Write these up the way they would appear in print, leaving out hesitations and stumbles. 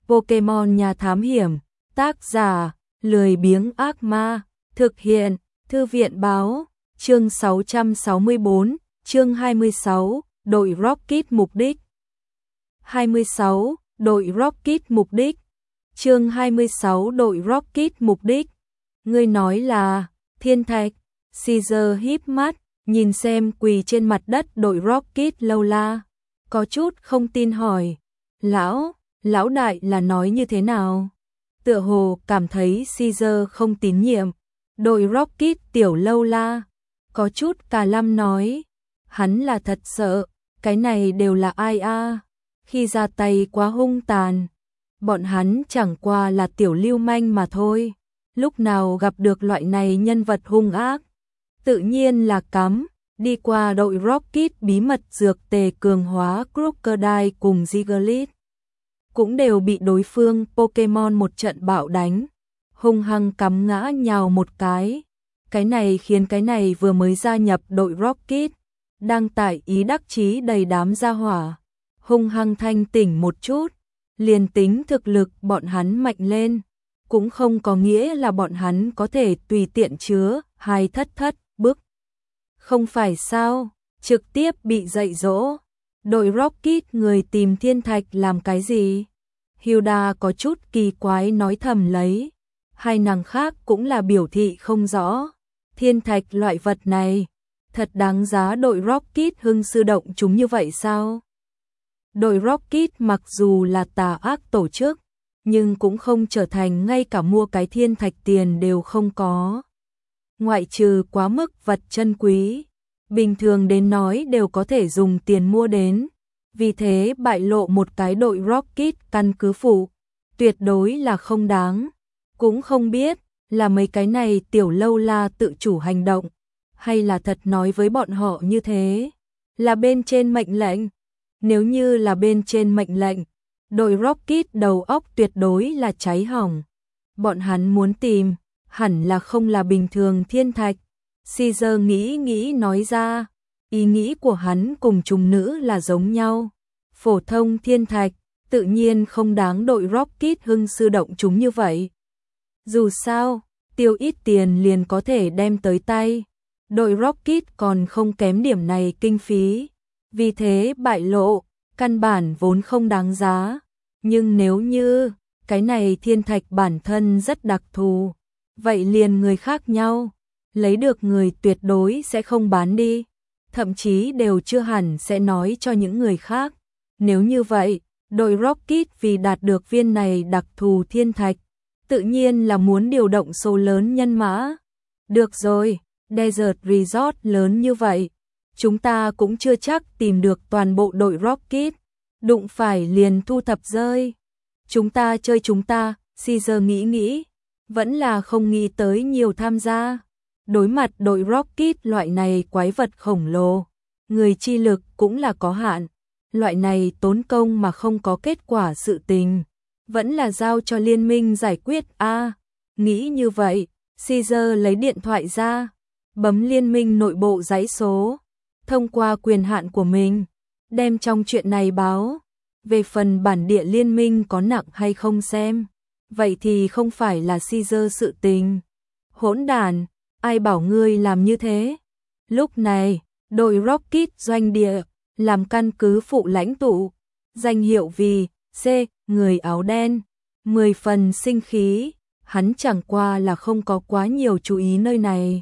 Pokemon Nhà Thám Hiểm, tác giả, lười biếng ác ma, thực hiện, Thư viện báo, chương 664, chương 26, đội Rocket mục đích. 26, đội Rocket mục đích. Chương 26 đội Rocket mục đích. Ngươi nói là, thiên thạch, Caesar híp mắt, nhìn xem quỳ trên mặt đất đội Rocket lâu la. Có chút không tin hỏi, lão đại là nói như thế nào? Tựa hồ cảm thấy Caesar không tín nhiệm. Đội Rocket tiểu lâu la, có chút cà lăm nói, hắn là thật sợ, cái này đều là ai a? Khi ra tay quá hung tàn, bọn hắn chẳng qua là tiểu lưu manh mà thôi, lúc nào gặp được loại này nhân vật hung ác, tự nhiên là cắm, đi qua đội Rocket bí mật dược tề cường hóa Crocodile cùng Diglett, cũng đều bị đối phương Pokemon một trận bạo đánh, hung hăng cắm ngã nhào một cái này khiến cái này vừa mới gia nhập đội Rocket, đang tại ý đắc chí đầy đám gia hỏa, hung hăng thanh tỉnh một chút, liền tính thực lực bọn hắn mạnh lên, cũng không có nghĩa là bọn hắn có thể tùy tiện chứa hai thất bức. Không phải sao, trực tiếp bị dạy dỗ. Đội Rocket người tìm thiên thạch làm cái gì? Hilda có chút kỳ quái nói thầm lấy. Hai nàng khác cũng là biểu thị không rõ. Thiên thạch loại vật này, thật đáng giá đội Rocket hưng sư động chúng như vậy sao? Đội Rocket mặc dù là tà ác tổ chức, nhưng cũng không trở thành ngay cả mua cái thiên thạch tiền đều không có. Ngoại trừ quá mức vật chân quý, bình thường đến nói đều có thể dùng tiền mua đến. Vì thế bại lộ một cái đội Rocket căn cứ phụ, tuyệt đối là không đáng. Cũng không biết là mấy cái này tiểu lâu la tự chủ hành động, hay là thật nói với bọn họ như thế, là bên trên mệnh lệnh. Nếu như là bên trên mệnh lệnh, đội Rocket đầu óc tuyệt đối là cháy hỏng. Bọn hắn muốn tìm, hẳn là không là bình thường thiên thạch. Caesar nghĩ nói ra, ý nghĩ của hắn cùng trùng nữ là giống nhau. Phổ thông thiên thạch, tự nhiên không đáng đội Rocket hưng sư động chúng như vậy. Dù sao, tiêu ít tiền liền có thể đem tới tay. Đội Rocket còn không kém điểm này kinh phí. Vì thế bại lộ, căn bản vốn không đáng giá. Nhưng nếu như, cái này thiên thạch bản thân rất đặc thù, vậy liền người khác nhau. Lấy được người tuyệt đối sẽ không bán đi. Thậm chí đều chưa hẳn sẽ nói cho những người khác. Nếu như vậy, đội Rocket vì đạt được viên này đặc thù thiên thạch, tự nhiên là muốn điều động số lớn nhân mã. Được rồi, Desert Resort lớn như vậy, chúng ta cũng chưa chắc tìm được toàn bộ đội Rocket, đụng phải liền thu thập rơi. Chúng ta chơi chúng ta, Caesar nghĩ, vẫn là không nghĩ tới nhiều tham gia. Đối mặt đội Rocket loại này quái vật khổng lồ, người chi lực cũng là có hạn. Loại này tốn công mà không có kết quả sự tình, vẫn là giao cho liên minh giải quyết a. Nghĩ như vậy, Caesar lấy điện thoại ra, bấm liên minh nội bộ dãy số, thông qua quyền hạn của mình, đem trong chuyện này báo. Về phần bản địa liên minh có nặng hay không xem, vậy thì không phải là Caesar sự tình. Hỗn đản, ai bảo ngươi làm như thế? Lúc này, đội Rocket doanh địa, làm căn cứ phụ lãnh tụ, danh hiệu vì C, người áo đen, 10 phần sinh khí, hắn chẳng qua là không có quá nhiều chú ý nơi này.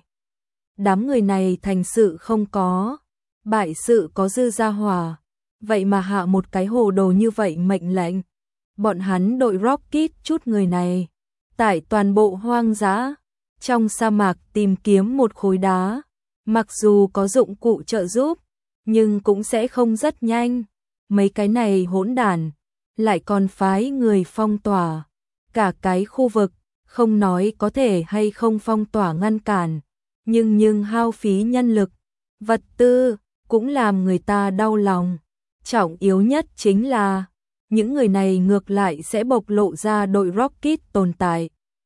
Đám người này thành sự không có, bại sự có dư gia hỏa, vậy mà hạ một cái hồ đồ như vậy mệnh lệnh. Bọn hắn đội Rocket chút người này, tại toàn bộ hoang dã, trong sa mạc tìm kiếm một khối đá, mặc dù có dụng cụ trợ giúp, nhưng cũng sẽ không rất nhanh. Mấy cái này hỗn đản, lại còn phái người phong tỏa cả cái khu vực, không nói có thể hay không phong tỏa ngăn cản, nhưng hao phí nhân lực, vật tư, cũng làm người ta đau lòng. Trọng yếu nhất chính là, những người này ngược lại sẽ bộc lộ ra đội Rocket tồn tại.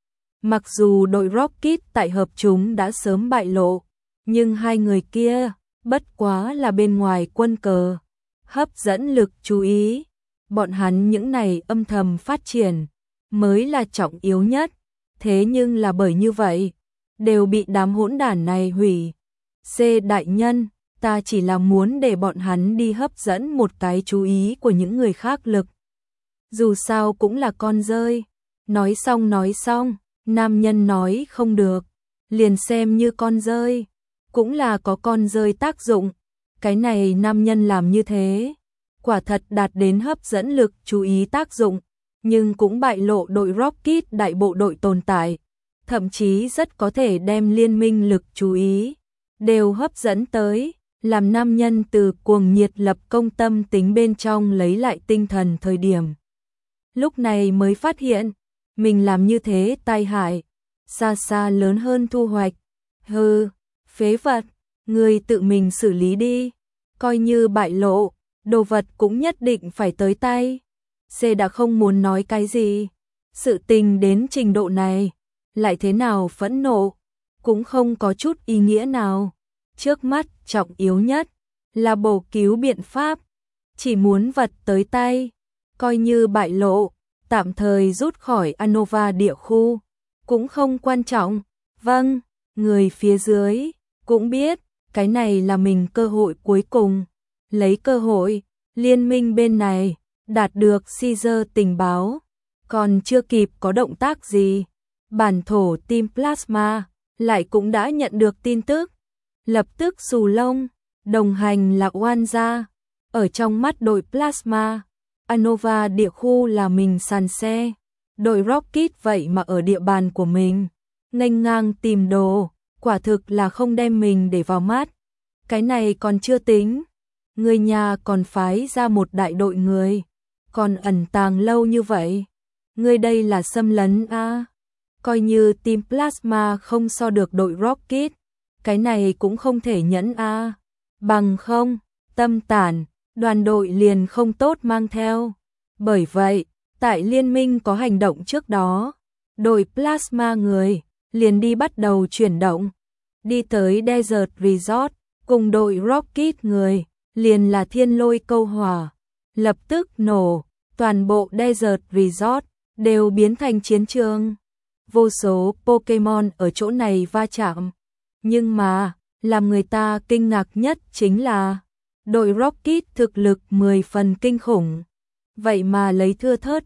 Mặc dù đội Rocket tại hợp chúng đã sớm bại lộ, nhưng hai người kia, bất quá là bên ngoài quân cờ, hấp dẫn lực chú ý. bọn hắn những này âm thầm phát triển mới là trọng yếu nhất. Thế nhưng là bởi như vậy, đều bị đám hỗn đản này hủy. C đại nhân, ta chỉ là muốn để bọn hắn đi hấp dẫn một cái chú ý của những người khác lực. Dù sao cũng là con rơi. Nói xong, nam nhân nói không được, liền xem như con rơi, cũng là có con rơi tác dụng. Cái này nam nhân làm như thế, quả thật đạt đến hấp dẫn lực chú ý tác dụng, nhưng cũng bại lộ đội Rocket đại bộ đội tồn tại, thậm chí rất có thể đem liên minh lực chú ý đều hấp dẫn tới, làm nam nhân từ cuồng nhiệt lập công tâm tính bên trong lấy lại tinh thần thời điểm. Lúc này mới phát hiện, mình làm như thế tai hại, xa xa lớn hơn thu hoạch. Hừ, phế vật, người tự mình xử lý đi, coi như bại lộ, đồ vật cũng nhất định phải tới tay. C đã không muốn nói cái gì, sự tình đến trình độ này, lại thế nào phẫn nộ, cũng không có chút ý nghĩa nào. Trước mắt trọng yếu nhất là bổ cứu biện pháp, chỉ muốn vật tới tay, coi như bại lộ, tạm thời rút khỏi Anova địa khu, cũng không quan trọng. Vâng, người phía dưới cũng biết, cái này là mình cơ hội cuối cùng. Lấy cơ hội, liên minh bên này đạt được Caesar tình báo, còn chưa kịp có động tác gì, bản thổ Team Plasma lại cũng đã nhận được tin tức. Lập tức xù lông, đồng hành là oan gia. Ở trong mắt đội Plasma, Anova địa khu là mình sàn xe, đội Rocket vậy mà ở địa bàn của mình nghênh ngang tìm đồ, quả thực là không đem mình để vào mắt. Cái này còn chưa tính, người nhà còn phái ra một đại đội người, còn ẩn tàng lâu như vậy, người đây là xâm lấn a. Coi như Team Plasma không so được đội Rocket, cái này cũng không thể nhẫn a. Bằng không, tâm tản, đoàn đội liền không tốt mang theo. Bởi vậy, tại liên minh có hành động trước đó, đội Plasma người liền đi bắt đầu chuyển động, đi tới Desert Resort, cùng đội Rocket người liền là thiên lôi câu hỏa, lập tức nổ, toàn bộ Desert Resort đều biến thành chiến trường. Vô số Pokemon ở chỗ này va chạm, nhưng mà làm người ta kinh ngạc nhất chính là đội Rocket thực lực 10 phần kinh khủng, vậy mà lấy thưa thớt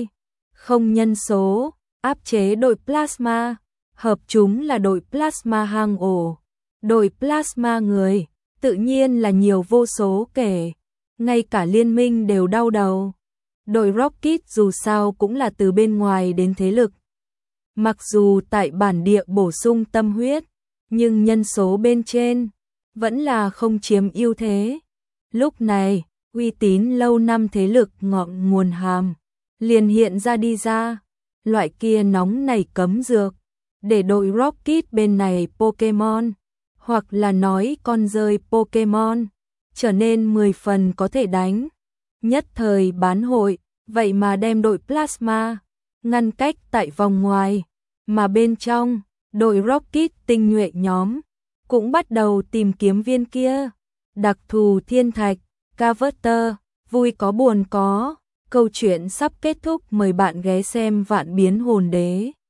2-0 nhân số áp chế đội Plasma, hợp chúng là đội Plasma hang ổ. Đội Plasma người tự nhiên là nhiều vô số kể, ngay cả liên minh đều đau đầu. Đội Rocket dù sao cũng là từ bên ngoài đến thế lực, mặc dù tại bản địa bổ sung tâm huyết, nhưng nhân số bên trên vẫn là không chiếm ưu thế. Lúc này, uy tín lâu năm thế lực ngọn nguồn hàm liền hiện ra đi ra, loại kia nóng nảy cấm dược, để đội Rocket bên này Pokemon, hoặc là nói con rơi Pokemon, trở nên 10 phần có thể đánh. Nhất thời bán hội, vậy mà đem đội Plasma ngăn cách tại vòng ngoài, mà bên trong, đội Rocket tinh nhuệ nhóm cũng bắt đầu tìm kiếm viên kia. Đặc thù thiên thạch, Caverter, vui có buồn có, câu chuyện sắp kết thúc, mời bạn ghé xem Vạn Biến Hồn Đế.